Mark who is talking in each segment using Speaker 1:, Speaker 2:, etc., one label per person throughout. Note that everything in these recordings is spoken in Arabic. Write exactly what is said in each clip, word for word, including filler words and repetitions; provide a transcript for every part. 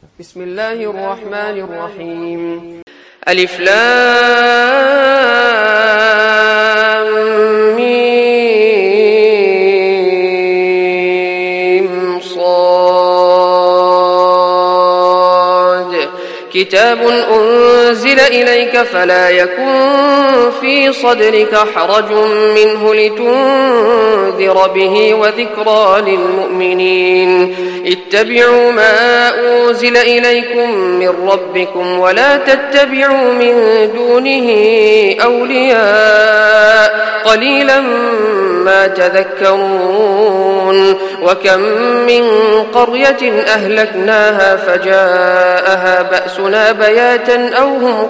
Speaker 1: بسم الله الرحمن الرحيم. ألف لام ميم صاد كتاب أنزل إليك فلا يكن في صدرك حرج منه لتنذر به وذكرى للمؤمنين. اتبعوا ما أنزل إليكم من ربكم ولا تتبعوا من دونه أولياء قليلا ما تذكرون. وكم من قرية أهلكناها فجاءها بأسنا بياتا أو هم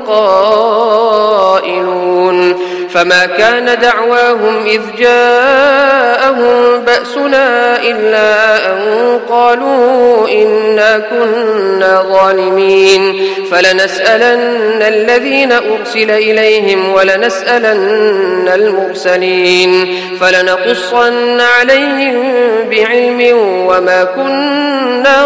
Speaker 1: قائلون فما كان دعواهم إذ جاءهم بأسنا إلا أن قالوا إنا كنا ظالمين. فلنسألن الذين أرسل إليهم ولنسألن المرسلين فلنقصن عليهم بعلم وما كنا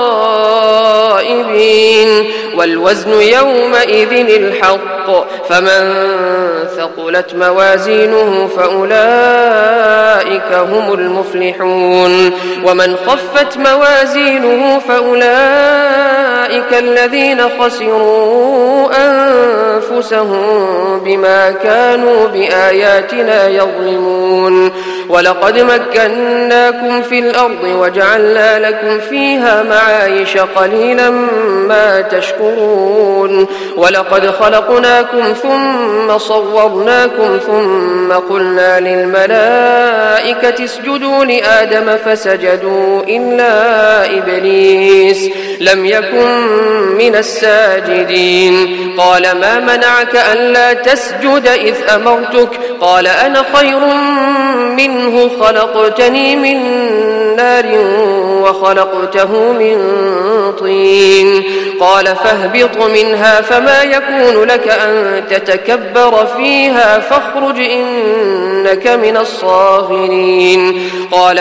Speaker 1: غائبين. والوزن يومئذ الحق فمن ثقلت موازينه فأولئك هم المفلحون ومن خفت موازينه فأولئك الذين خسروا أنفسهم بما كانوا بآياتنا يظلمون. ولقد مكناكم في الأرض وجعلنا لكم فيها معايش قليلا ما تشكرون. ولقد خلقناكم ثم صورناكم ثم قلنا للملائكة اسجدوا لآدم فسجدوا إلا إبليس لم يكن من الساجدين. قال ما منعك ألا تسجد إذ أمرتك؟ قال أنا خير منه خلقتني من نار وخلقته من طين. قال فاهبط منها فما يكون لك أن تتكبر فيها فاخرج إنك من الصاغرين. قال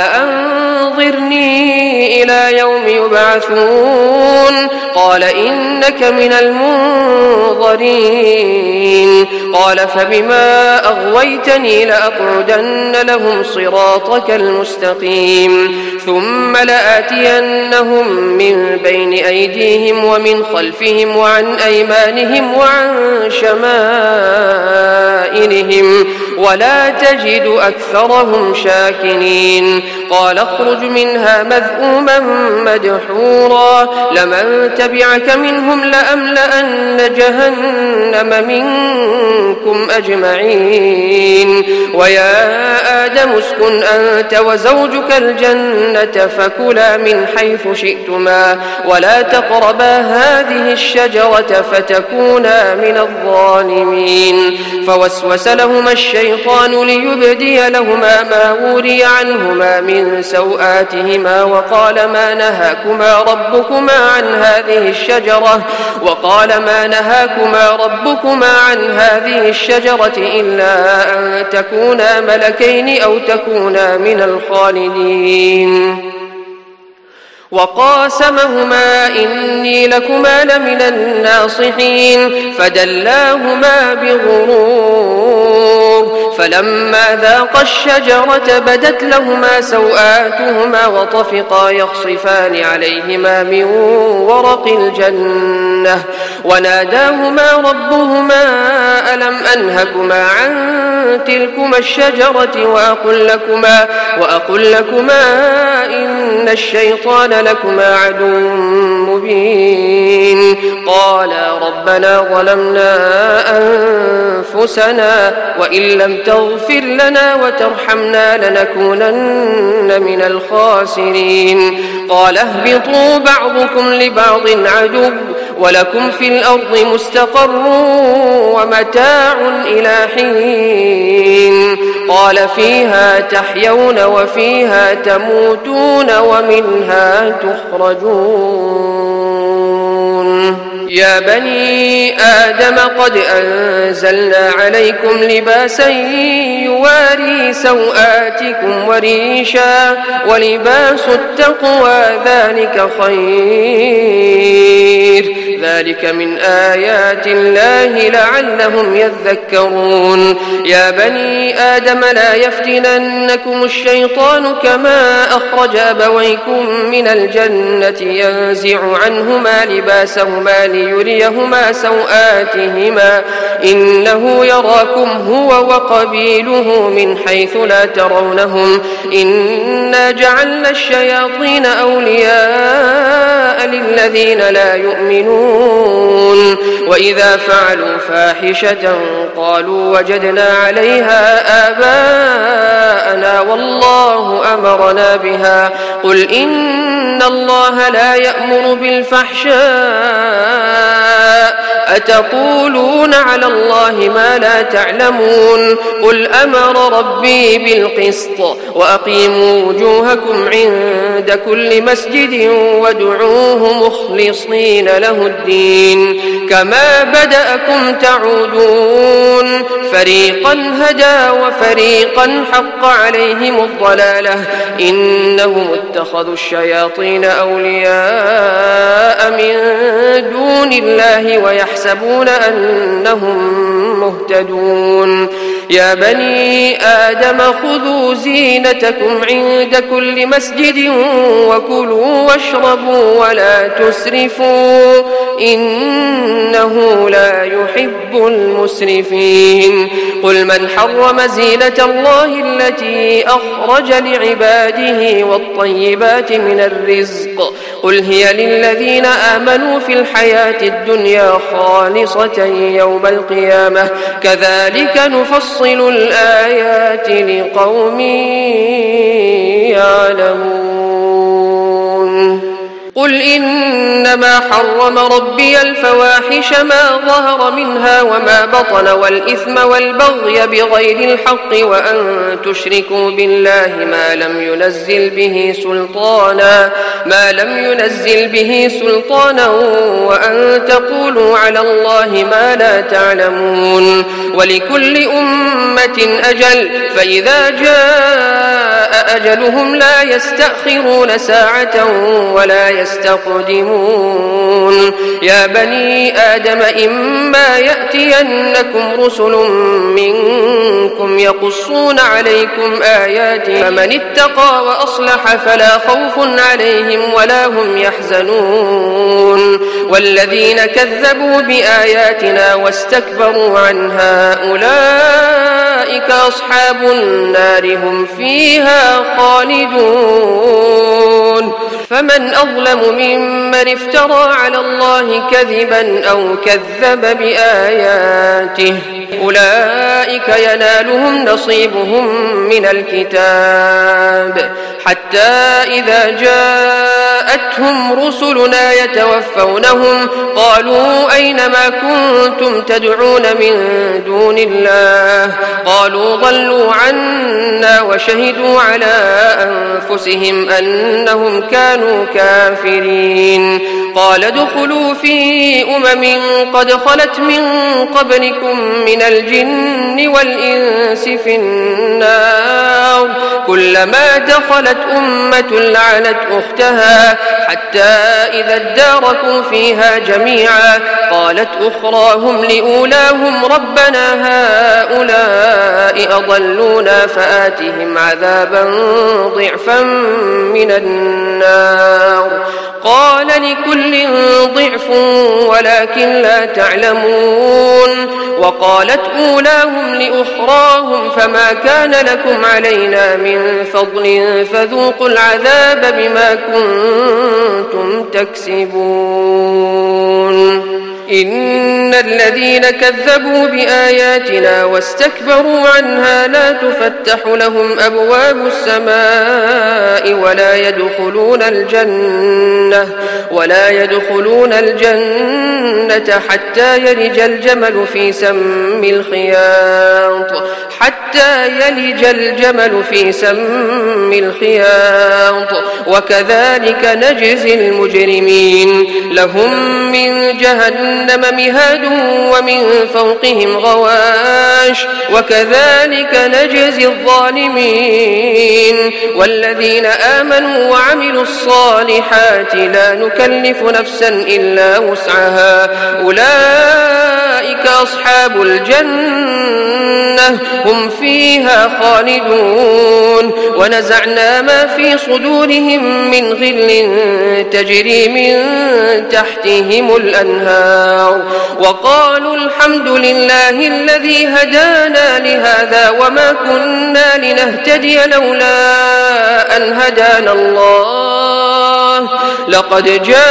Speaker 1: أنظرني إلى يوم يبعثون. قال إنك من المنظرين. قال فبما أغويتني لأقعدن لهم صراطك المستقيم ثم لآتينهم من بين أيديهم ومن خلفهم وعن أيمانهم وعن شمائلهم ولا تجد أكثرهم شاكرين. قال اخرج منها مذءوما مدحورا لمن تبعك منهم لأملأن جهنم منكم أجمعين. ويا آدم اسكن أنت وزوجك الجنة فكلا من حيث شئتما ولا تقربا هذه الشجرة فتكونا من الظالمين. فوسوس لهما الشيطان ليبدي لهما ما وري عنهما من سوآتهما وقال ما نهاكما ربكما عن هذه الشجرة وقال ما نهاكما ربكما عن هذه الشجرة إلا أن تكونا ملكين أو تكونا من الخالدين. وقاسمهما إني لكما لمن الناصحين فدلاهما بغرور فلما ذاقا الشجرة بدت لهما سوآتهما وطفقا يخصفان عليهما من ورق الجنة وناداهما ربهما ألم أنهكما عن تلكما الشجرة وأقل لكما, وأقل لكما إن الشيطان لكما عدو مبين. قالا ربنا ظلمنا أنفسنا وإن لم تغفر لنا وترحمنا لنكونن من الخاسرين. قال اهبطوا بعضكم لبعض عدو ولكم في الأرض مستقر ومتاع إلى حين. قال فيها تحيون وفيها تموتون ومنها تخرجون. يا بني آدم قد أنزلنا عليكم لباسا يواري سوآتكم وريشا ولباس التقوى ذلك خير ذلك من آيات الله لعلهم يذكرون يا بني آدم لا يفتننكم الشيطان كما أخرج أبويكم من الجنة ينزع عنهما لباسهما ليريهما سوآتهما إنه يراكم هو وقبيله من حيث لا ترونهم إنا جعلنا الشياطين أولياء للذين لا يؤمنون وإذا فعلوا فاحشة قالوا وجدنا عليها آباءنا والله أمرنا بها قل إن الله لا يأمر بالفحشاء أتقولون على الله ما لا تعلمون قل أمر ربي بالقسط وأقيموا وجوهكم عند كل مسجد وادعوه مخلصين له الدين كما بدأكم تعودون فريقا هدى وفريقا حق عليهم الضلالة إنهم اتخذوا الشياطين أولياء من دون الله ويحسبون أنهم مهتدون يا بني آدم خذوا زينتكم عند كل مسجد وكلوا واشربوا ولا تسرفوا إنه لا يحب المسرفين قل من حرم زينة الله التي أخرج لعباده والطيبات من الرزق قل هي للذين آمنوا في الحياة الدنيا خالصة يوم القيامة كذلك نفصل الآيات لقوم يعلمون قل إنما حرم ربي الفواحش ما ظهر منها وما بطن والإثم والبغي بغير الحق وأن تشركوا بالله ما لم ينزل به سلطانا ما لم ينزل به سلطانا وأن تقولوا على الله ما لا تعلمون ولكل أمة أجل فإذا جاء أجلهم لا يستأخرون ساعة ولا يستقدمون يا بني آدم إما يأتينكم رسل منكم يقصون عليكم آياتي فمن اتقى وأصلح فلا خوف عليهم ولا هم يحزنون والذين كذبوا بآياتنا واستكبروا عنها أولئك أصحاب النار هم فيها خالدون فمن أظلم ممن افترى على الله كذبا أو كذب بآياته أولئك ينالهم نصيبهم من الكتاب حتى إذا جاءتهم رسلنا يتوفونهم قالوا أين ما كنتم تدعون من دون الله قالوا ضلوا عنا وشهدوا على أنفسهم أنهم كانوا كافرين قال ادخلوا في أمم قد خلت من قبلكم من الجن والإنس في النار كلما دخلت أمة لعنت أختها حتى إذا اداركوا فيها جميعا قالت أخراهم لأولاهم ربنا هؤلاء أضلونا فآتهم عذابا ضعفا من النار قال لكل ضعف ولكن لا تعلمون وقالت أولاهم لأخراهم فما كان لكم علينا من فضل فذوقوا العذاب بما كنتم تكسبون إن الذين كذبوا بآياتنا واستكبروا عنها لا تفتح لهم أبواب السماء ولا يدخلون الجنة ولا يدخلون الجنة حتى يلج الجمل في سم الخياط حتى يلج الجمل في سم الخياط وكذلك نجزي المجرمين لهم من جهنم مهاد ومن فوقهم غواش وكذلك نجزي الظالمين والذين آمنوا وعملوا الصالحات لا نكلف نفسا إلا وسعها أولئك أصحاب الجنة هم فيها خالدون ونزعنا ما في صدورهم من غل تجري من تحتهم الأنهار وقالوا الحمد لله الذي هدانا لهذا وما كنا لنهتدي لولا أن هدانا الله لقد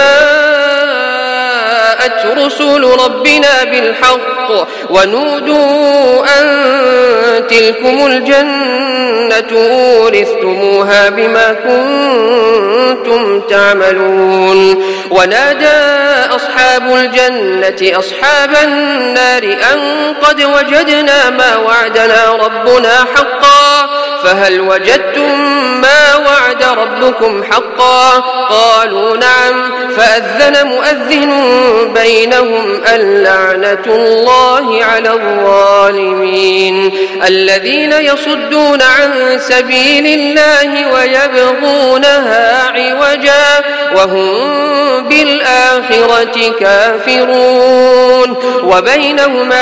Speaker 1: جاءت رسل ربنا بالحق ونودوا أن تلكم الجنة أورثتموها بما كنتم تعملون ونادى أصحاب الجنة أصحاب النار أن قد وجدنا ما وعدنا ربنا حقا فهل وجدتم ما وعد ربكم حقا قالوا نعم فأذن مؤذن بينهم اللعنة الله على الظالمين الذين يصدون عن سبيل الله ويبغونها عوجا وهم بالآخرة كافرون وبينهما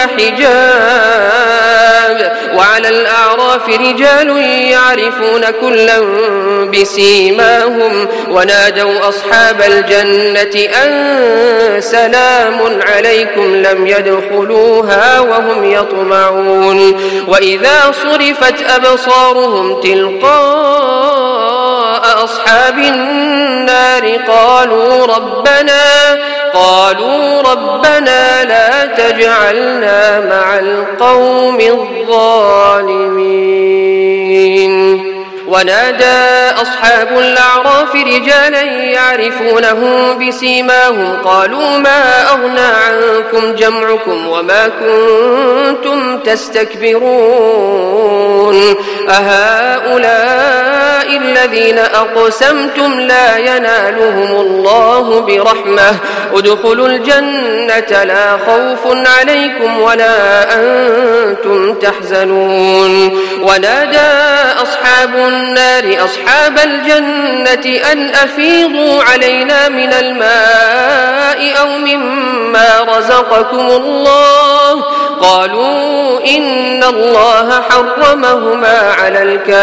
Speaker 1: حجاب وعلى الأعراف رجال يعرفون كلا بسيماهم ونادوا أصحاب الجنة أن سلام عليكم لم يدخلوها وهم يطمعون وإذا صرفت أبصارهم تلقاء أصحاب النار قالوا ربنا قالوا ربنا لا تجعلنا مع القوم الظالمين ونادى أصحاب الأعراف رجالا يعرفونهم بسيماهم قالوا ما أغنى عنكم جمعكم وما كنتم تستكبرون أهؤلاء الذين أقسمتم لا ينالهم الله برحمة ادخلوا الجنة لا خوف عليكم ولا أنتم تحزنون ونادى أصحاب النار أصحاب الجنة أن أفيضوا علينا من الماء أو مما رزقكم الله قالوا إن الله حرمهما على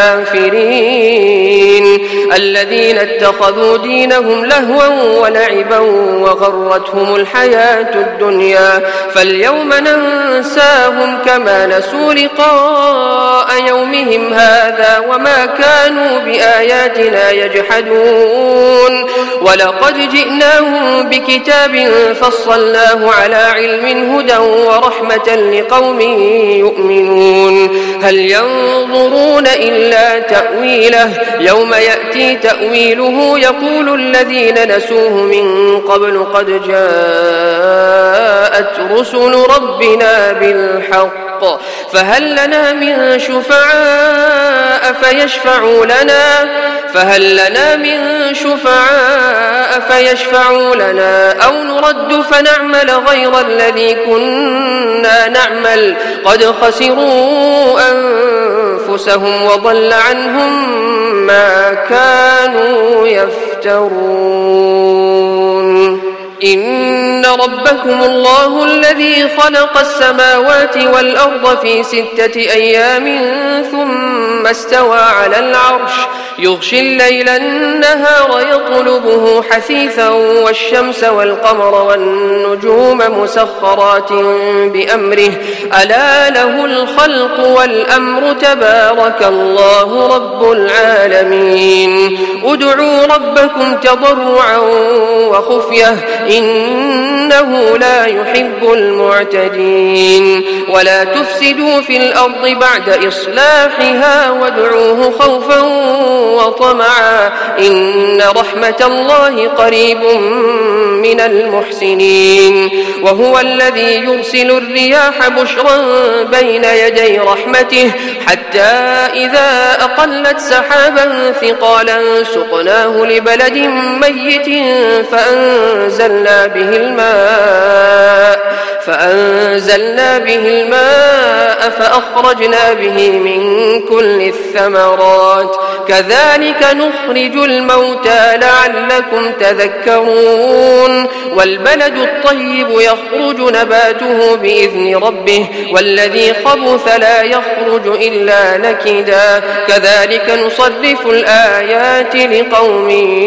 Speaker 1: الكافرين الذين اتخذوا دينهم لهوا ولعبا وغرتهم الحياة الدنيا فاليوم ننساهم كما نسوا لقاء يومهم هذا وما كانوا بآياتنا يجحدون ولقد جئناهم بكتاب فصلناه على علم هدى ورحمة لقوم يؤمنون هل ينظرون إلا تأويله يوم يأتي تأويله يقول الذين نسوه من قبل قد جاءت رسل ربنا بالحق فهل لنا من شفعاء فيشفعوا لنا فهل لنا من شفعاء فيشفعوا لنا أو نرد فنعمل غير الذي كنا نعمل قد خسروا أنفسهم وضل عنهم ما كانوا يفترون إن ربكم الله الذي خلق السماوات والأرض في ستة أيام ثم استوى على العرش يغشي الليل النهار يطلبه حثيثا والشمس والقمر والنجوم مسخرات بأمره ألا له الخلق والأمر تبارك الله رب العالمين ادعوا ربكم تضرعا وخفية إن إنه لا يحب المعتدين ولا تفسدوا في الأرض بعد إصلاحها وادعوه خوفا وطمعا إن رحمة الله قريب من المحسنين وهو الذي يرسل الرياح بشرا بين يدي رحمته حتى إذا أقلت سحابا ثقالا سقناه لبلد ميت فأنزلنا به الماء فأنزلنا به الماء فأخرجنا به من كل الثمرات كذلك نخرج الموتى لعلكم تذكرون والبلد الطيب يخرج نباته بإذن ربه والذي خبث لا يخرج إلا نكدا كذلك نصرف الآيات لقوم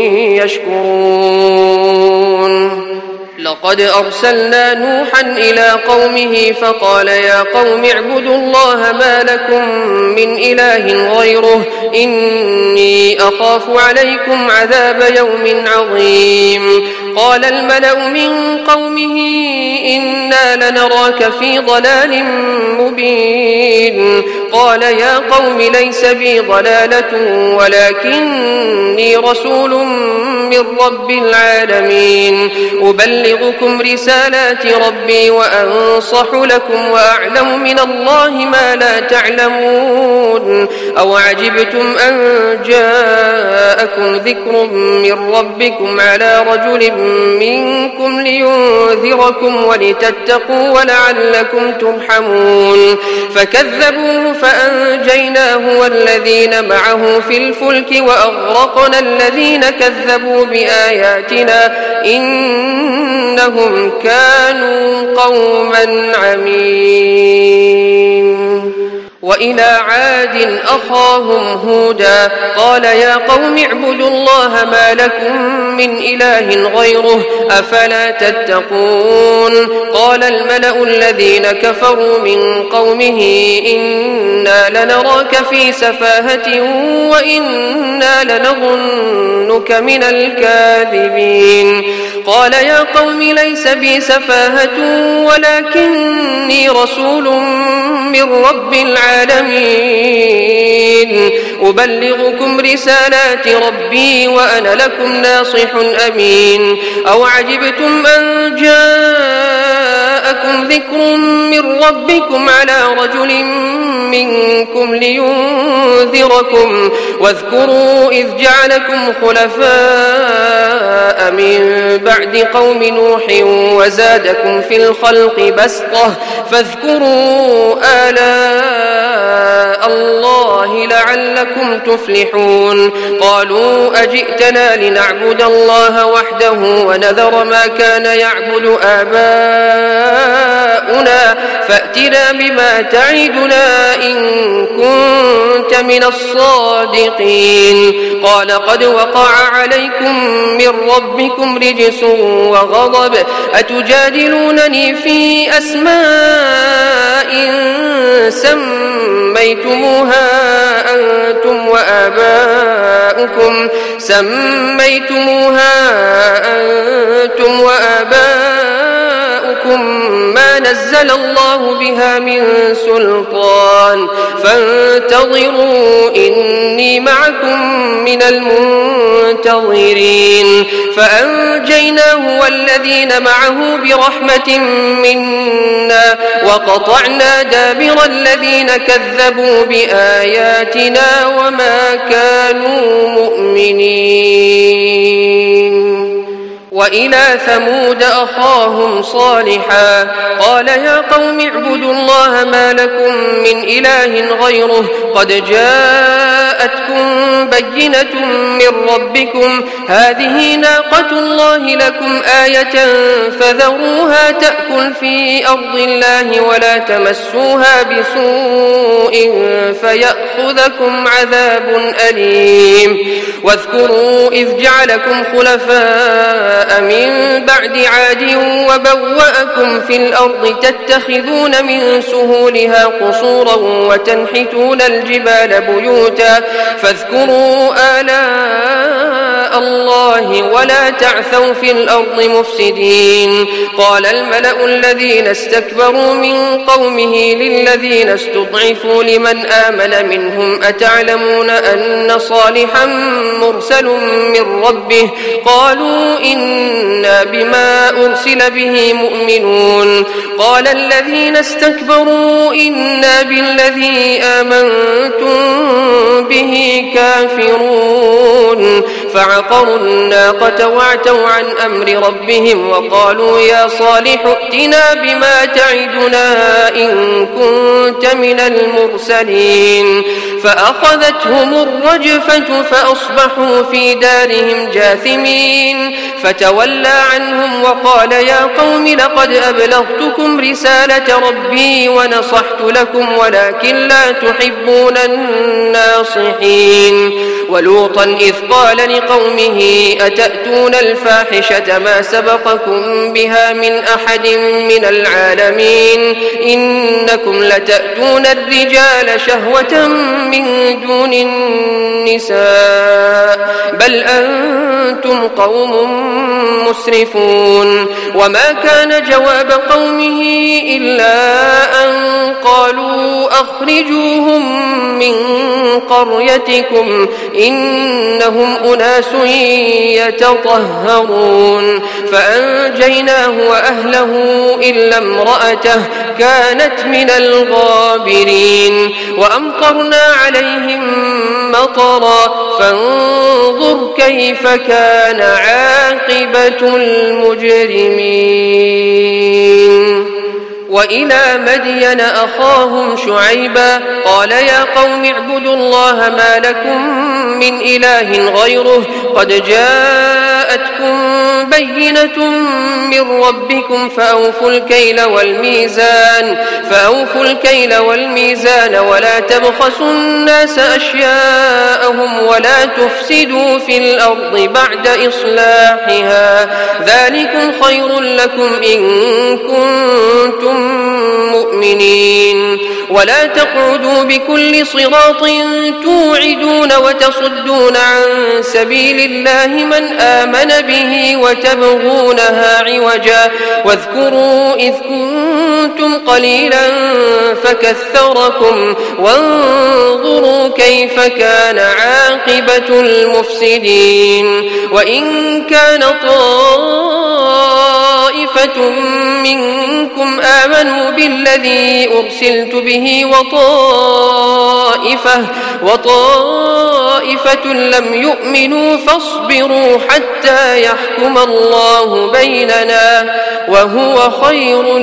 Speaker 1: يشكرون لقد أرسلنا نوحا إلى قومه فقال يا قوم اعبدوا الله ما لكم من إله غيره إني أخاف عليكم عذاب يوم عظيم قال الملأ من قومه إنا لنراك في ضلال مبين قال يا قوم ليس بي ضلالة ولكني رسول من رب العالمين أبلغكم رسالات ربي وأنصح لكم وأعلم من الله ما لا تعلمون أو عجبتم أن جاءكم ذكر من ربكم على رجل منكم لينذركم ولتتقوا ولعلكم ترحمون فكذبوه فأنجيناه والذين معه في الفلك وأغرقنا الذين كذبوا بآياتنا إنهم كانوا قوما عمين وإلى عاد أخاهم هودا قال يا قوم اعبدوا الله ما لكم من إله غيره أفلا تتقون قال الملأ الذين كفروا من قومه إنا لنراك في سفاهة وإنا لنظنك من الكاذبين قال يا قوم ليس بي سفاهة ولكني رسول من رب العالمين أبلغكم رسالات ربي وأنا لكم ناصح أمين أو عجبتم أن جاءكم ذكر من ربكم على رجل منكم لينذركم واذكروا إذ جعلكم خلفاء من بعد قوم نوح وزادكم في الخلق بسطة فاذكروا آلاء الله لعلكم تفلحون قالوا أجئتنا لنعبد الله وحده ونذر ما كان يعبد آباؤنا فأتنا بما تعدنا إن كنت من الصادقين قال قد وقع عليكم من ربكم رجس وغضب أتجادلونني في أسماء سميتموها أنتم وآباؤكم سميتموها أنتم وآباؤكم ما نزل الله بها من سلطان فانتظروا إني معكم من المنتظرين فأنجيناه والذين معه برحمة منا وقطعنا دابر الذين كذبوا بآياتنا وما كانوا مؤمنين وإلى ثمود أخاهم صالحا قال يا قوم اعبدوا الله ما لكم من إله غيره قد جاءتكم بينة من ربكم هذه ناقة الله لكم آية فذروها تأكل في أرض الله ولا تمسوها بسوء فيأخذكم عذاب أليم واذكروا إذ جعلكم خلفاء من بعد عاد وبوأكم في الأرض تتخذون من سهولها قصورا وتنحتون الجبال بيوتا فاذكروا آلاء الله ولا تعثوا في الأرض مفسدين. قال الملأ الذين استكبروا من قومه للذين استضعفوا لمن آمن منهم أتعلمون أن صالحا مرسل من ربه؟ قالوا إنا بما أرسل به مؤمنون. قال الذين استكبروا إنا بالذي آمنتم به كافرون. فعقروا الناقة وعتوا عن أمر ربهم وقالوا يا صالح ائتنا بما تعدنا إن كنت من المرسلين. فأخذتهم الرجفة فأصبحوا في دارهم جاثمين. فتولى عنهم وقال يا قوم لقد أبلغتكم رسالة ربي ونصحت لكم ولكن لا تحبون الناصحين. ولوطا إذ قال لقومه أتأتون الفاحشة ما سبقكم بها من أحد من العالمين إنكم لتأتون الرجال شهوة من دون النساء بل أنتم قوم مسرفون. وما كان جواب قومه إلا أن قالوا أخرجوهم من قريتكم إنهم أناس يتطهرون. فأنجيناه وأهله إلا امرأته كانت من الغابرين. وأمطرنا عليهم مطرا فانظر كيف كان عاقبة المجرمين. وإلى مدين أخاهم شعيبا قال يا قوم اعبدوا الله ما لكم من إله غيره قد جاءتكم بينة من ربكم فأوفوا الكيل والميزان فأوفوا الكيل والميزان ولا تبخسوا الناس أشياءهم ولا تفسدوا في الأرض بعد إصلاحها ذلكم خير لكم إن كنتم مؤمنين. ولا تقعدوا بكل صراط توعدون وتصدون عن سبيل الله من آمن به وتبغونها عوجا واذكروا إذ كنتم قليلا فكثركم وانظروا كيف كان عاقبة المفسدين. وإن كان طائفة منكم آمنوا بالذي أرسلت به وطائفة, وطائفة لم يؤمنوا فاصبروا حتى يحكم الله بيننا وهو خير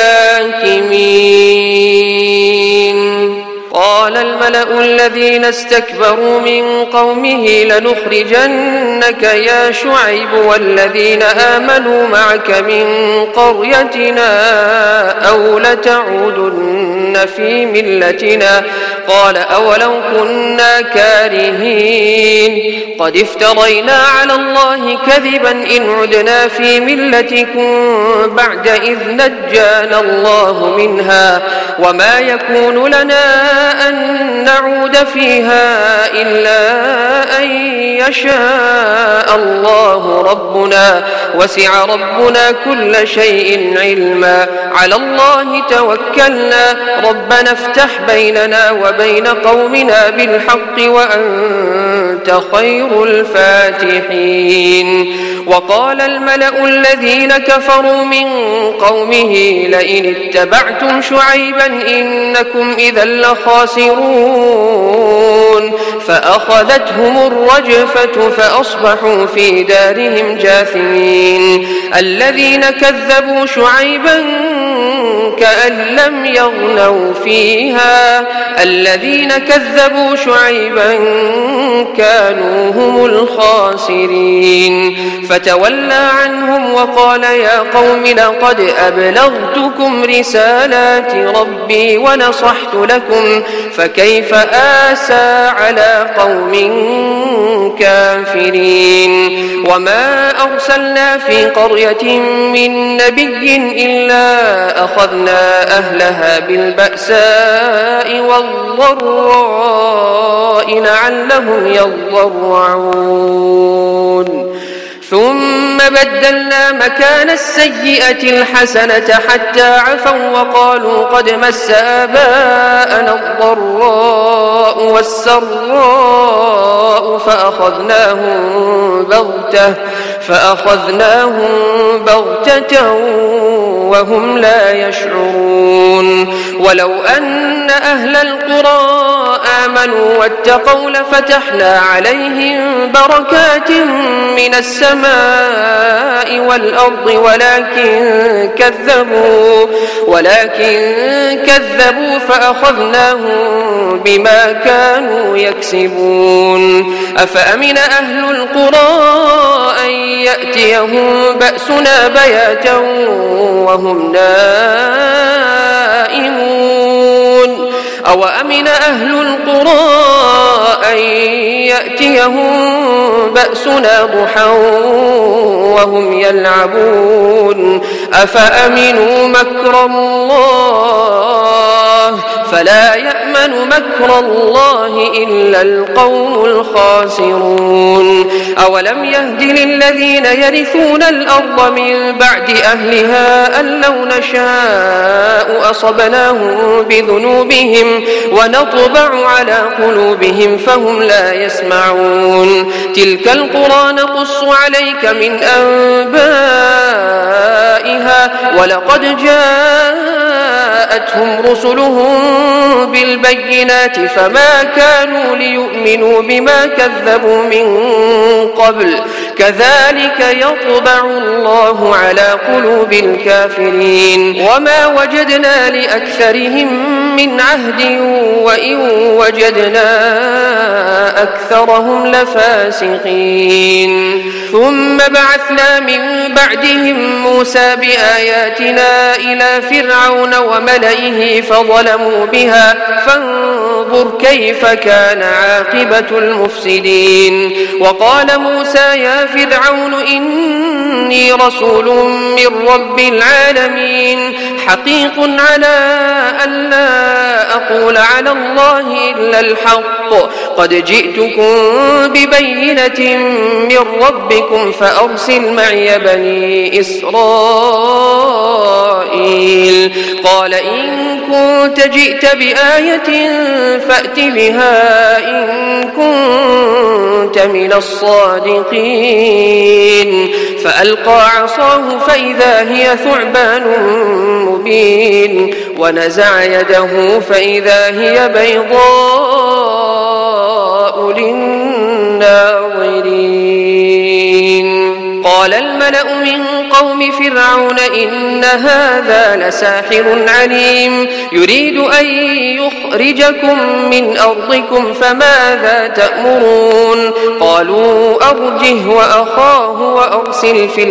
Speaker 1: الحاكمين. قال الملأ الذين استكبروا من قومه لنخرجنك يا شعيب والذين آمنوا معك من قريتنا أو لتعودن في ملتنا قال أولو كنا كارهين قد افترينا على الله كذبا إن عدنا في ملتكم بعد إذ نجانا الله منها وما يكون لنا أن نعود فيها إلا أن يشاء الله ربنا وسع ربنا كل شيء علما على الله توكلنا ربنا افتح بيننا وبين قومنا بالحق وأنت خير الفاتحين. وقال الملأ الذين كفروا من قومه لئن اتبعتم شعيبا إنكم إذا لخاسرون فأخذتهم الرجفة فأصبحوا في دارهم جاثمين. الذين كذبوا شعيبا كأن لم يغنوا فيها الذين كذبوا شعيبا كانوا هم الخاسرين. فتولى عنهم وقال يا قوم لقد أبلغتكم رسالات ربي ونصحت لكم فكيف آسى على قوم كافرين. وما أرسلنا في قرية من نبي إلا أخذنا أهلها بالبأساء والضراء لعلهم يضرعون ثم بدلنا مكان السيئة الحسنة حتى عفوا وقالوا قد مس آباءنا الضراء والسراء فأخذناهم بغتة فأخذناهم بغتة وهم لا يشعرون ولو أن أهل القرى آمنوا واتقوا لفتحنا عليهم بركات من السماء والأرض ولكن كذبوا ولكن كذبوا فأخذناهم بما كانوا يكسبون أفأمن أهل القرى أن يأتيهم بأسنا بياتا وهم نائمون أو أمن أهل القرى أن يأتيهم بأسنا ضحى وهم يلعبون أفأمنوا مكر الله فلا يأمن مكر الله إلا القوم الخاسرون أولم يهد للذين يرثون الأرض من بعد أهلها أن لو نشاء أصبناهم بذنوبهم ونطبع على قلوبهم فهم لا يسمعون تلك القرى نقص عليك من أنبائها ولقد جاءتهم رسلهم بالبينات فما كانوا ليؤمنوا بما كذبوا من قبل كذلك يطبع الله على قلوب الكافرين وما وجدنا لأكثرهم من عهد وإن وجدنا أكثرهم لفاسقين ثم بعثنا من بعدهم موسى بآياتنا إلى فرعون وملئه فظلموا بها فانظر كيف كان عاقبة المفسدين وقال موسى يا فرعون إني رسول من رب العالمين حقيق على أن لا أقول على الله إلا الحق قد جئتكم ببينة من ربكم فأرسل معي بني إسرائيل قال إن كنت جئت بآية فأت بها إن كنت من الصادقين فألقى عصاه فإذا هي ثعبان مبين ونزع يده فإذا هي بيضاء للناظرين قال الملأ من قوم فرعون إن هذا لساحر عليم يريد أن يخرجكم من أرضكم فماذا تأمرون قالوا أرجه وأخاه وأرسل في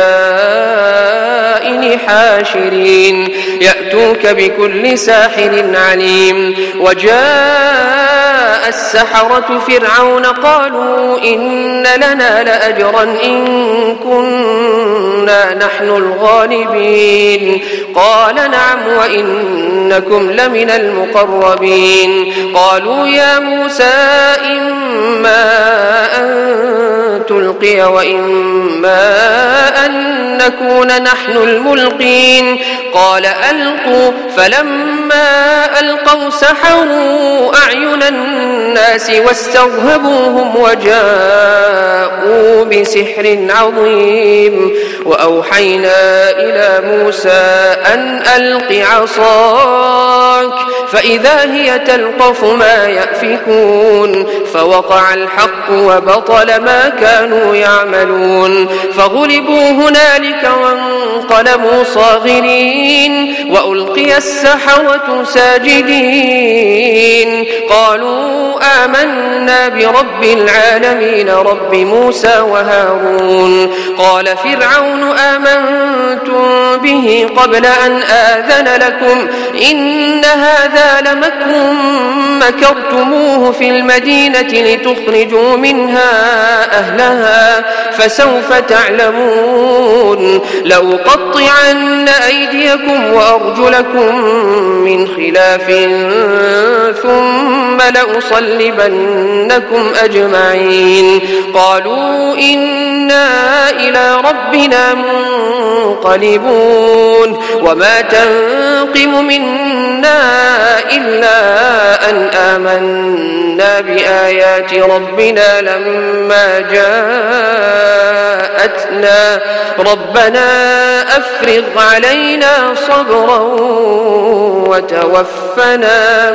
Speaker 1: المدائن حاشرين يأتوك بكل ساحر عليم وجاء السحرة فرعون قالوا إن لنا لأجرا إن كنا نحن الغالبين قال نعم وإنكم لمن المقربين قالوا يا موسى إما أن تلقي وإما أن نكون نحن الملقين قال ألقوا فلما ألقوا سحروا أعين الناس واسترهبوهم وجاءوا بسحر عظيم وأوحينا إلى موسى أن ألق عصاك فإذا هي تلقف ما يأفكون فوقع الحق وبطل ما كانوا يعملون فغلبوا هنالك وانقلبوا صاغرين وألقي السحرة ساجدين قالوا آمنا برب العالمين رب موسى وهارون قال فرعون آمنتم به قبل أن آذن لكم إن هذا لمكر مكرتموه في المدينة لتخرجوا منها أهلها فسوف تعلمون لأقطعن أيديكم وأرجلكم من خلاف ثم لأصلبنكم أجمعين قالوا إنا إلى ربنا منقلبون وما تنقم منا إلا أن آمنا بآيات ربنا لما جاءتنا ربنا أفرغ علينا صبرا وتوفنا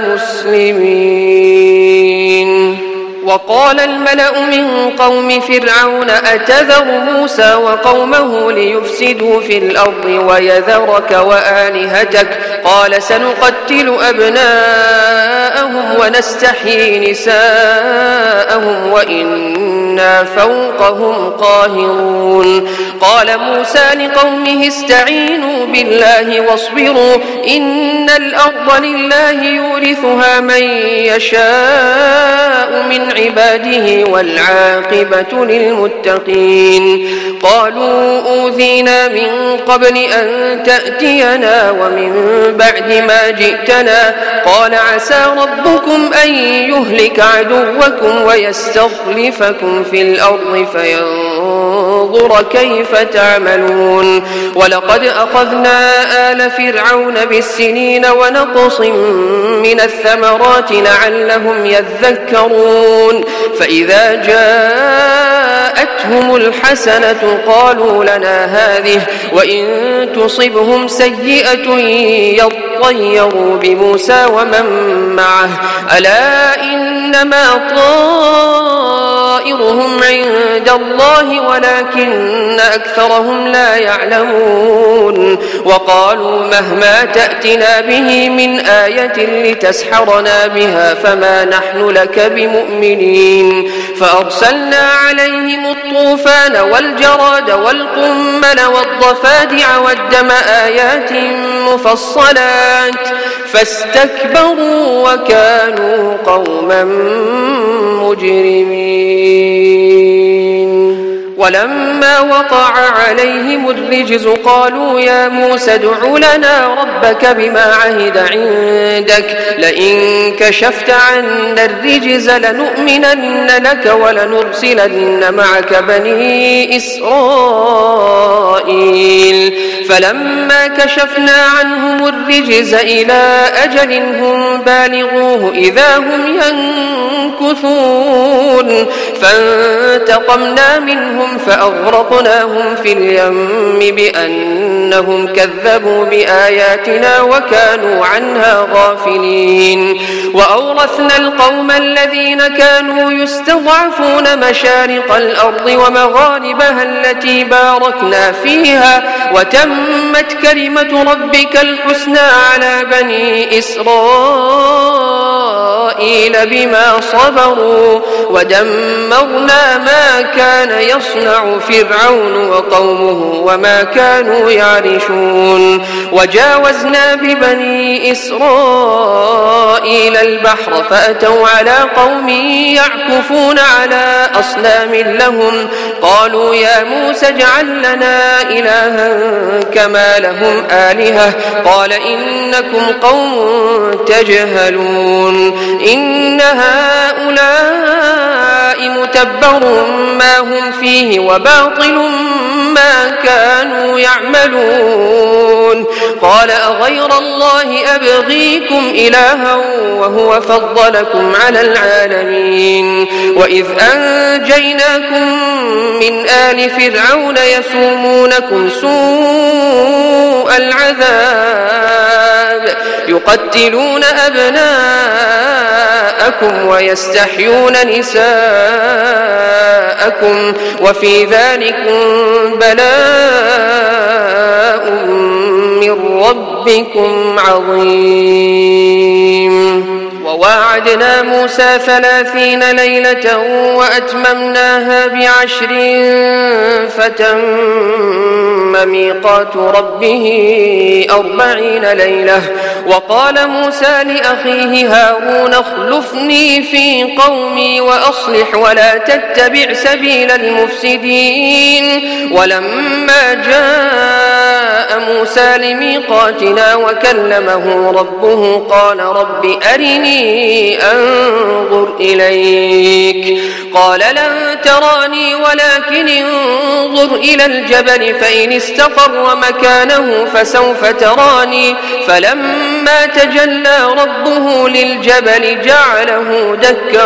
Speaker 1: مسلمين. وقال الملأ من قوم فرعون أتذر موسى وقومه ليفسدوا في الأرض ويذرك وآلهتك قال سنقتل أبناءهم ونستحيي نساءهم وإنا فوقهم قاهرون. قال موسى لقومه استعينوا بالله واصبروا إن الأرض لله يورثها من يشاء من عباده والعاقبة للمتقين. قالوا أوذينا من قبل أن تأتينا ومن بعد ما جئتنا قال عسى ربكم أن يهلك عدوكم ويستخلفكم في الأرض فينظر كيف تعملون. ولقد أخذنا آل فرعون بالسنين ونقص من الثمرات لعلهم يذكرون فإذا جاءتهم الحسنة قالوا لنا هذه وإن تصبهم سيئة يطيروا بموسى ومن معه ألا إنما طائرهم عند الله ولكن أكثرهم لا يعلمون. وقالوا مهما تأتنا به من آية لتسحرنا بها فما نحن لك بمؤمنين. فأرسلنا عليهم الطوفان والجراد والقمل والضفادع والدم آيات مفصلات فاستكبروا وكانوا قوما مجرمين. ولما وقع عليهم الرجز قالوا يا موسى ادع لنا ربك بما عهد عندك لئن كشفت عنا الرجز لنؤمنن لك ولنرسلن معك بني إسرائيل. فلما كشفنا عنهم الرجز إلى أجل هم بالغوه إذا هم ينكثون فانتقمنا منهم فأغرقناهم في اليم بأنهم كذبوا بآياتنا وكانوا عنها غافلين. وأورثنا القوم الذين كانوا يستضعفون مشارق الأرض ومغاربها التي باركنا فيها وتمت كلمة ربك الحسنى على بني إسرائيل بما صبروا ودمرنا ما كان يصنع فرعون وقومه وما كانوا يعرشون. وجاوزنا ببني إسرائيل البحر فأتوا على قوم يعكفون على أصنام لهم قالوا يا موسى اجعل لنا إلها كما لهم آلهة قال إنكم قوم تجهلون. إن هؤلاء متبر ما هم فيه وباطل ما كانوا يعملون. قال أغير الله أبغيكم إلها وهو فضلكم على العالمين. وإذ أنجيناكم من آل فرعون يسومونكم سوء العذاب يقتلون أبناءكم ويستحيون نساءكم وفي ذلكم بلاء من ربكم عظيم. وواعدنا موسى ثلاثين ليلة وأتممناها بعشر فتم ميقات ربه أربعين ليلة. وقال موسى لأخيه هارون اخلفني في قومي وأصلح ولا تتبع سبيل المفسدين. ولما جاء موسى لميقاتنا وكلمه ربه قال رب أرني أنظر إليك. قال لن تراني ولكن انظر إلى الجبل فإن استقر مكانه فسوف تراني. فلما تجلى ربه للجبل جعله دكا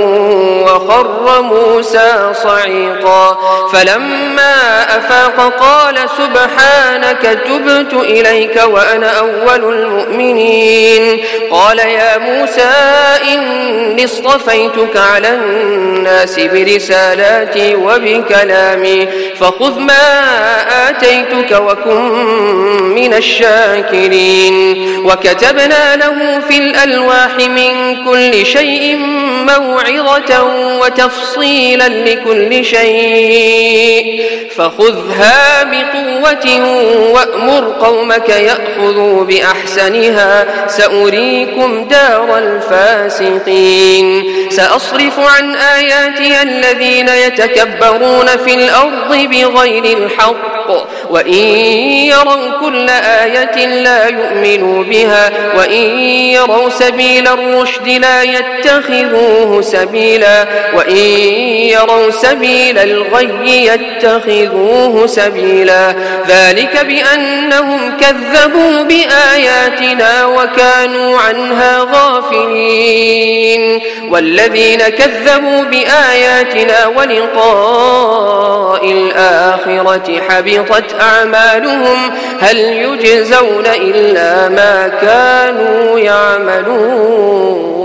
Speaker 1: وخر موسى صعيقا. فلما أفاق قال سبحانك تبت إليك وأنا أول المؤمنين. قال يا موسى إني اصطفيتك على الناس برسالاتي وبكلامي فخذ ما آتيتك وكن من الشاكرين. وكتبنا له في الألواح من كل شيء موعظة وتفصيلا لكل شيء فخذها بقوة وأمر قومك يأخذوا بأحسنها سأريكم دار الفاسقين. سأصرف عن آياتي الذين يتكبرون في الأرض بغير الحق وإن يروا كل آية لا يؤمنوا بها وإن يروا سبيل الرشد لا يتخذوه سبيلا وإن يروا سبيل الغي يتخذوه سبيلا. ذلك بأنهم كذبوا بآياتنا وكانوا عنها غافلين. والذين كذبوا بآياتنا ولقاء الآخرة حبطت أعمالهم هل يجزون إلا ما كانوا يعملون.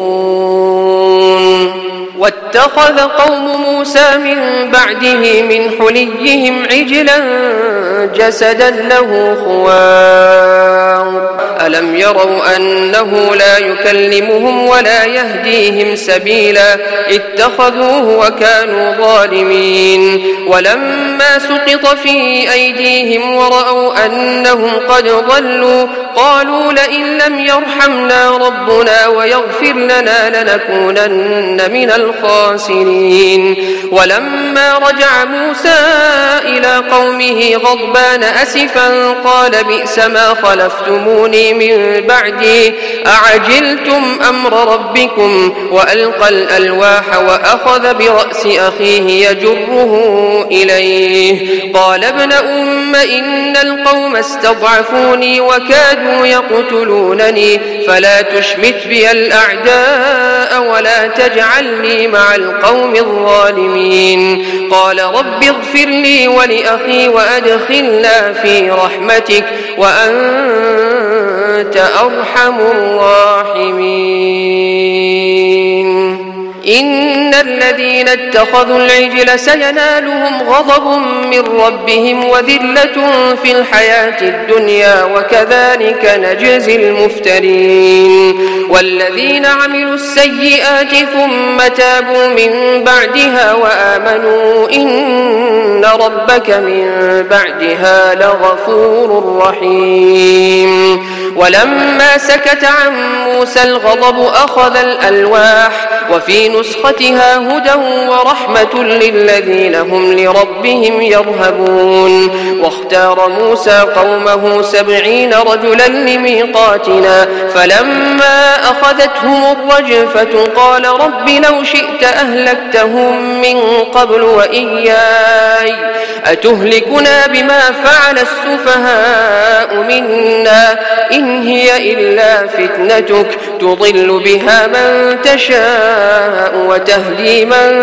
Speaker 1: واتخذ قوم موسى من بعده من حليهم عجلا جسدا له خوار ألم يروا أنه لا يكلمهم ولا يهديهم سبيلا اتخذوه وكانوا ظالمين. ولما سقط في أيديهم ورأوا أنهم قد ضلوا قالوا لئن لم يرحمنا ربنا ويغفر لنا لنكونن من الخاسرين. ولما رجع موسى إلى قومه غضبان أسفا قال بئس ما خلفتموني من بعدي أعجلتم أمر ربكم وألقى الألواح وأخذ برأس أخيه يجره إليه قال ابن أم إن القوم استضعفوني وكادوا يقتلونني فلا تشمت بي الأعداء ولا تجعلني مع القوم الظالمين. قال رب اغفر لي ولأخي وأدخلنا في رحمتك وأنت أرحم الراحمين. إن الذين اتخذوا العجل سينالهم غضب من ربهم وذلة في الحياة الدنيا وكذلك نجزي المفترين. والذين عملوا السيئات ثم تابوا من بعدها وآمنوا إن ربك من بعدها لغفور رحيم. ولما سكت عن موسى الغضب أخذ الألواح وفي نسختها هدى ورحمة للذين هم لربهم يرهبون. واختار موسى قومه سبعين رجلا لميقاتنا فلما أخذتهم الرجفة قال رب لو شئت أهلكتهم من قبل وإياي أتهلكنا بما فعل السفهاء منا إن هي إلا فتنتك تضل بها من تشاء وتهدي من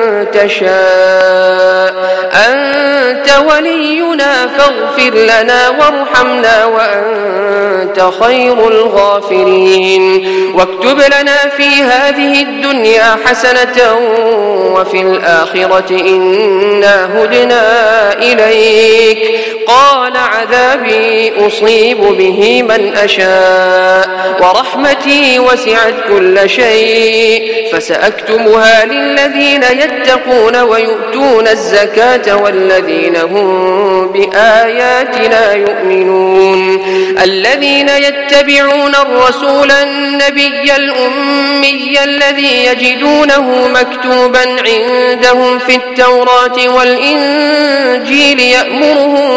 Speaker 1: تشاء أنت ولينا فاغفر لنا وارحمنا وأنت خير الغافرين. واكتب لنا في هذه الدنيا حسنة وفي الآخرة إنا هدنا إليك. قال قال عذابي أصيب به من أشاء ورحمتي وسعت كل شيء فسأكتبها للذين يتقون ويؤتون الزكاة والذين هم بآياتنا يؤمنون الذين يتبعون الرسول النبي الأمي الذي يجدونه مكتوبا عندهم في التوراة والإنجيل يأمرهم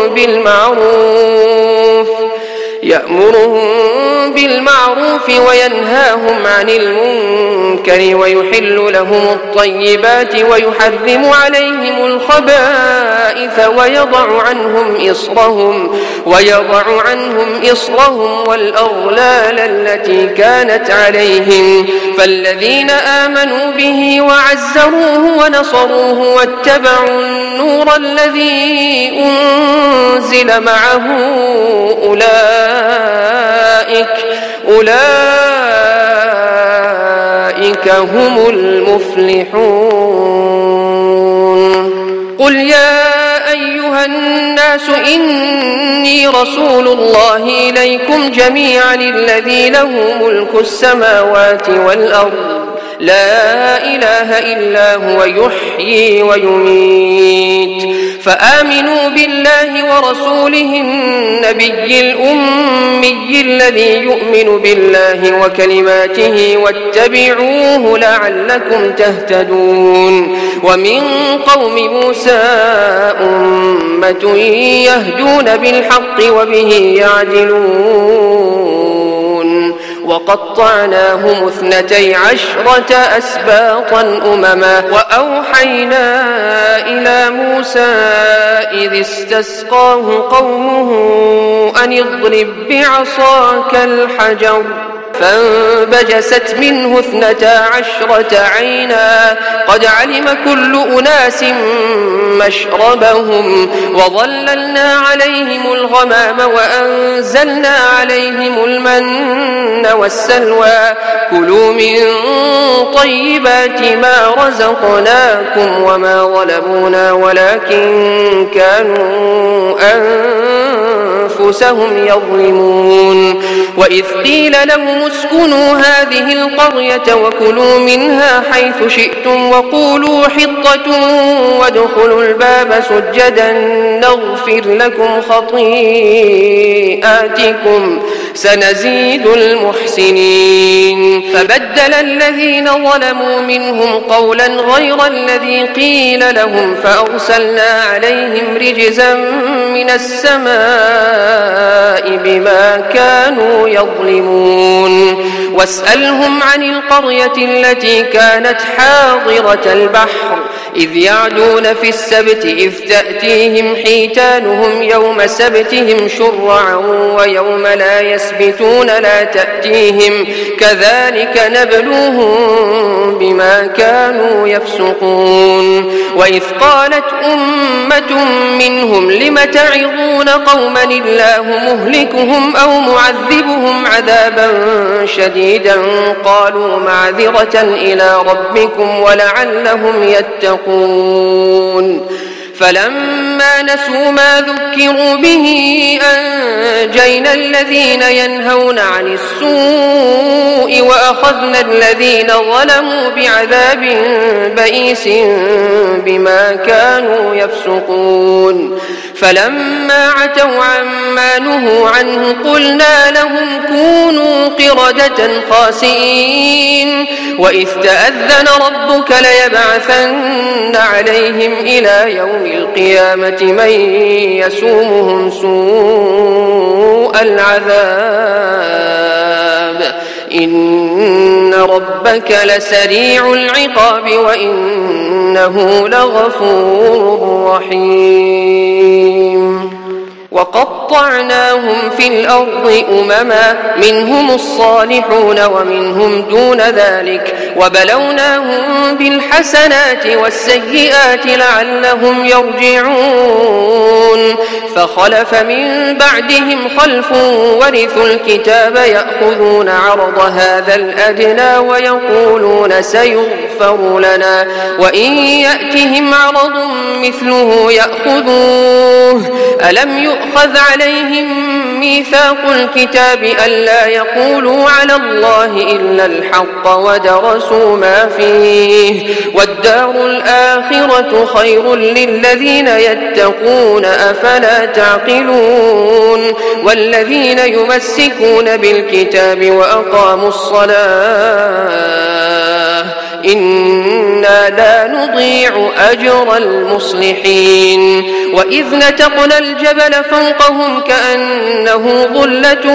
Speaker 1: بالمعروف يأمرهم بالمعروف وينهاهم عن المنكر ويحل لهم الطيبات ويحرم عليهم الخبائث ويضع عنهم إصرهم ويضع عنهم إصرهم والأغلال التي كانت عليهم فالذين آمنوا به وعزروه ونصروه واتبعوا النور الذي أنزل معه أولئك أولئك هم المفلحون قل يا أيها الناس إني رسول الله إليكم جميعا الذي له ملك السماوات والأرض لا إله إلا هو يحيي ويميت فآمنوا بالله ورسوله النبي الأمي الذي يؤمن بالله وكلماته واتبعوه لعلكم تهتدون ومن قوم موسى أمة يهدون بالحق وبه يعدلون وقطعناهم اثنتي عشرة أسباطا أمما وأوحينا إلى موسى إذ استسقاه قومه أن اضرب بعصاك الحجر فانبجست منه اثنتا عشرة عينا قد علم كل أناس مشربهم وظللنا عليهم الغمام وأنزلنا عليهم المن والسلوى كلوا من طيبات ما رزقناكم وما ظلمونا ولكن كانوا أنفسهم يظلمون وإذ قيل لهم اسكنوا هذه القرية وكلوا منها حيث شئتم وقولوا حطة وادخلوا الباب سجدا نغفر لكم خطيئاتكم سنزيد المحسنين فبدل الذين ظلموا منهم قولا غير الذي قيل لهم فأرسلنا عليهم رجزا من السماء بما كانوا يظلمون واسألهم عن القرية التي كانت حاضرة البحر إذ يعدون في السبت إذ تأتيهم حيتانهم يوم سبتهم شرعا ويوم لا يسبتون لا تأتيهم كذلك نبلوهم بما كانوا يفسقون وإذ قالت أمة منهم لم تعظون قوما الله مهلكهم أو معذبهم عذابا شديدا قالوا معذرة إلى ربكم ولعلهم يتقون فلما نسوا ما ذكروا به أنجينا الذين ينهون عن السوء وأخذنا الذين ظلموا بعذاب بئيس بما كانوا يفسقون فلما عتوا عما نهوا عنه قلنا لهم كونوا قردة خاسئين وإذ تأذن ربك ليبعثن عليهم إلى يوم القيامة من يسومهم سوء العذاب إن ربك لسريع العقاب وإنه لغفور رحيم وقطعناهم في الأرض أمما منهم الصالحون ومنهم دون ذلك وبلوناهم بالحسنات والسيئات لعلهم يرجعون فخلف من بعدهم خلف ورثوا الكتاب يأخذون عرض هذا الأدنى ويقولون سيغفر يغفر لنا وإن يأتهم عرض مثله يأخذوه ألم يؤخذ عليهم ميثاق الكتاب ألا يقولوا على الله إلا الحق ودرسوا ما فيه والدار الآخرة خير للذين يتقون أفلا تعقلون والذين يمسكون بالكتاب وأقاموا الصلاة إنا لا نضيع أجر المصلحين وإذ نتقنا الجبل فوقهم كأنه ظلة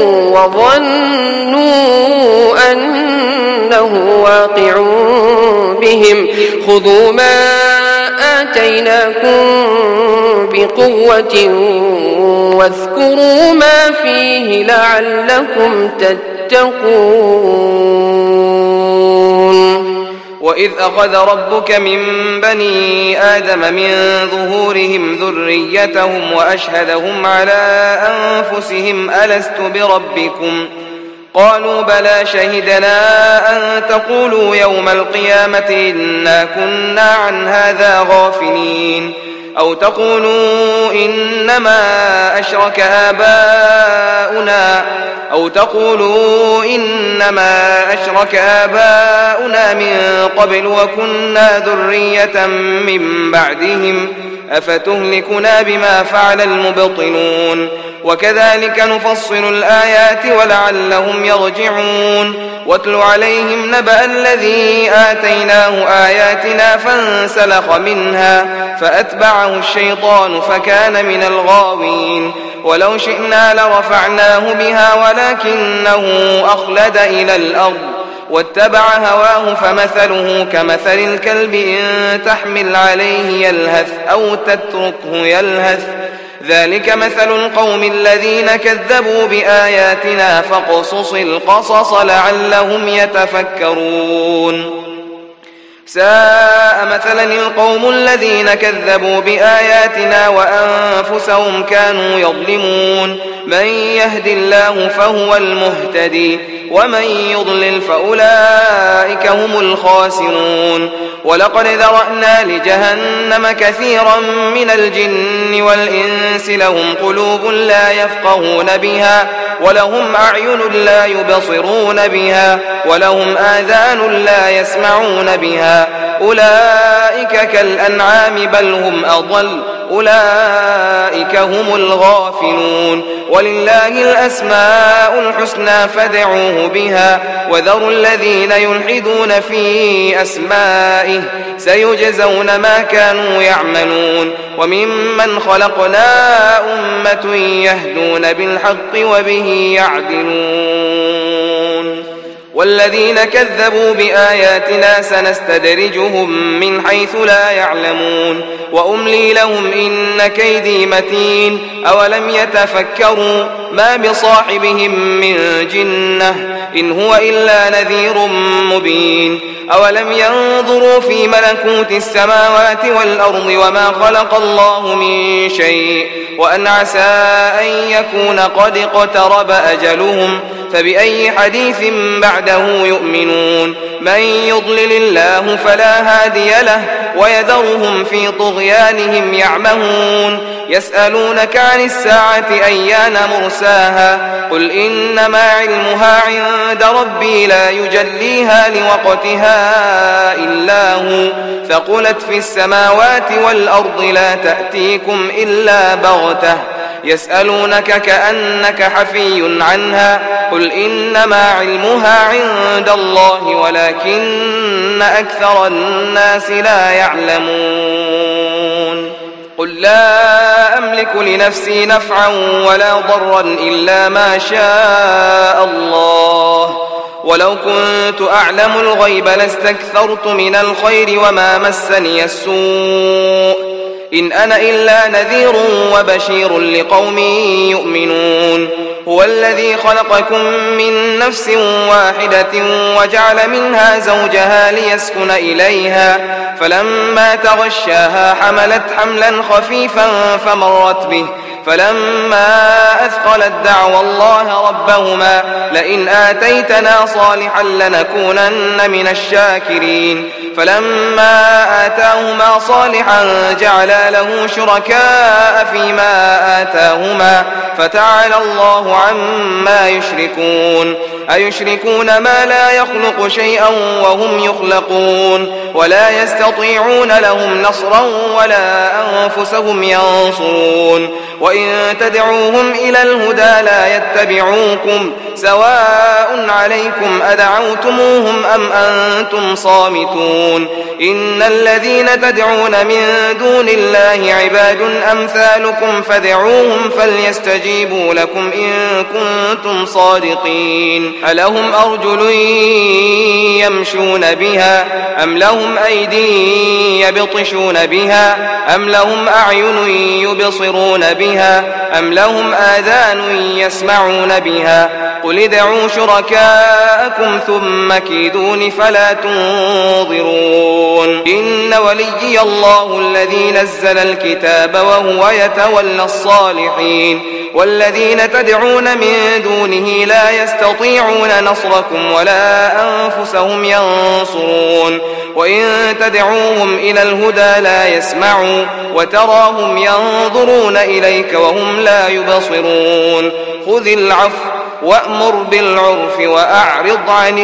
Speaker 1: وظنوا أنه واقع بهم خذوا ما آتيناكم بقوة واذكروا ما فيه لعلكم تتقون
Speaker 2: وإذ أخذ ربك من بني آدم من ظهورهم ذريتهم وأشهدهم على أنفسهم ألست بربكم قالوا بلى شهدنا أن تقولوا يوم القيامة إنا كنا عن هذا غافلين أو تقولوا إنما أشرك آباؤنا أو تقولوا إنما أشرك آباؤنا من قبل وكنا ذرية من بعدهم أفتهلكنا بما فعل المبطلون وكذلك نفصل الآيات ولعلهم يرجعون واتل عليهم نبأ الذي آتيناه آياتنا فانسلخ منها فأتبعه الشيطان فكان من الغاوين ولو شئنا لرفعناه بها ولكنه أخلد إلى الأرض واتبع هواه فمثله كمثل الكلب إن تحمل عليه يلهث أو تتركه يلهث ذلك مثل القوم الذين كذبوا بآياتنا فاقصص القصص لعلهم يتفكرون ساء مثلا القوم الذين كذبوا بآياتنا وأنفسهم كانوا يظلمون من يهد الله فهو المهتدي ومن يضلل فأولئك هم الخاسرون ولقد ذرأنا لجهنم كثيرا من الجن والإنس لهم قلوب لا يفقهون بها ولهم أعين لا يبصرون بها ولهم آذان لا يسمعون بها أولئك كالأنعام بل هم أضل أولئك هم الغافلون ولله الأسماء الحسنى فادعوه بها وذروا الذين يلحدون في أسمائه سيجزون ما كانوا يعملون وممن خلقنا أمة يهدون بالحق وبه يعدلون والذين كذبوا بآياتنا سنستدرجهم من حيث لا يعلمون وأملي لهم إن كيدي متين أولم يتفكروا ما بصاحبهم من جنة إن هو إلا نذير مبين أولم ينظروا في ملكوت السماوات والأرض وما خلق الله من شيء وأن عسى أن يكون قد اقترب أجلهم فبأي حديث بعده يؤمنون من يضلل الله فلا هادي له ويذرهم في طغيانهم يعمهون يسألونك عن الساعة أيان مرساها قل إنما علمها عند ربي لا يجليها لوقتها إلا هو ثقلت في السماوات والأرض لا تأتيكم إلا بغتة يسألونك كأنك حفي عنها قل إنما علمها عند الله ولكن أكثر الناس لا يعلمون قل لا أملك لنفسي نفعا ولا ضرا إلا ما شاء الله ولو كنت أعلم الغيب لاستكثرت من الخير وما مسني السوء إن أنا إلا نذير وبشير لقوم يؤمنون هو الذي خلقكم من نفس واحدة وجعل منها زوجها ليسكن إليها فلما تغشاها حملت حملا خفيفا فمرت به فلما أثقلت دعوى الله ربهما لئن آتيتنا صالحا لنكونن من الشاكرين فلما آتاهما صالحا جعلا له شركاء فيما آتاهما فتعالى الله عما يشركون أيشركون ما لا يخلق شيئا وهم يخلقون ولا يستطيعون لهم نصرا ولا أنفسهم ينصرون وإن تدعوهم إلى الهدى لا يتبعوكم سواء عليكم أدعوتموهم أم أنتم صامتون إن الذين تدعون من دون الله عباد أمثالكم فادعوهم فليستجيبوا لكم إن كنتم صادقين ألهم أرجل يمشون بها أم لهم أيدي يبطشون بها أم لهم أعين يبصرون بها أم لهم آذان يسمعون بها قل ادعوا شركاءكم ثم كيدون فلا تنظرون إن وليي الله الذي نزل الكتاب وهو يتولى الصالحين والذين تدعون من دونه لا يستطيعون نصركم ولا أنفسهم ينصرون وإن تدعوهم إلى الهدى لا يسمعوا وتراهم ينظرون إليك وهم لا يبصرون خذ العفو وأمر بالعرف وأعرض عن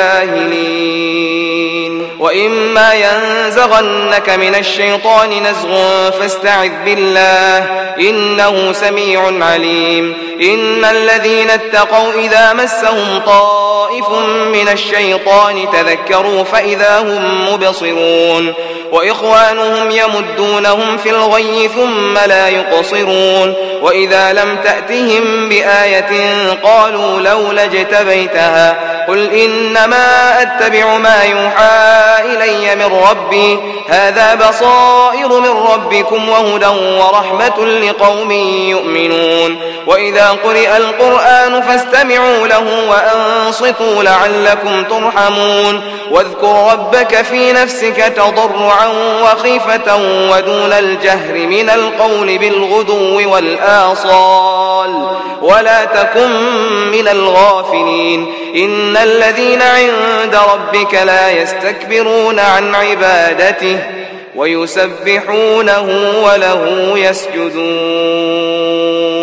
Speaker 2: الجاهلين وإما ينزغنك من الشيطان نزغ فاستعذ بالله إنه سميع عليم إن الذين اتقوا إذا مسهم طائف من الشيطان تذكروا فإذا هم مبصرون وإخوانهم يمدونهم في الغي ثم لا يقصرون وإذا لم تأتهم بآية قالوا لولا اجتبيتها قل إنما أتبع ما يوحى إلي من ربي هذا بصائر من ربكم وهدى ورحمة لقوم يؤمنون وإذا قرئ القرآن فاستمعوا له وأنصتوا لعلكم ترحمون واذكر ربك في نفسك تضرعا وخيفة ودون الجهر من القول بالغدو والآصال ولا تكن من الغافلين إن الذين عند ربك لا يستكبرون عن عبادته ويسبحونه وله يسجدون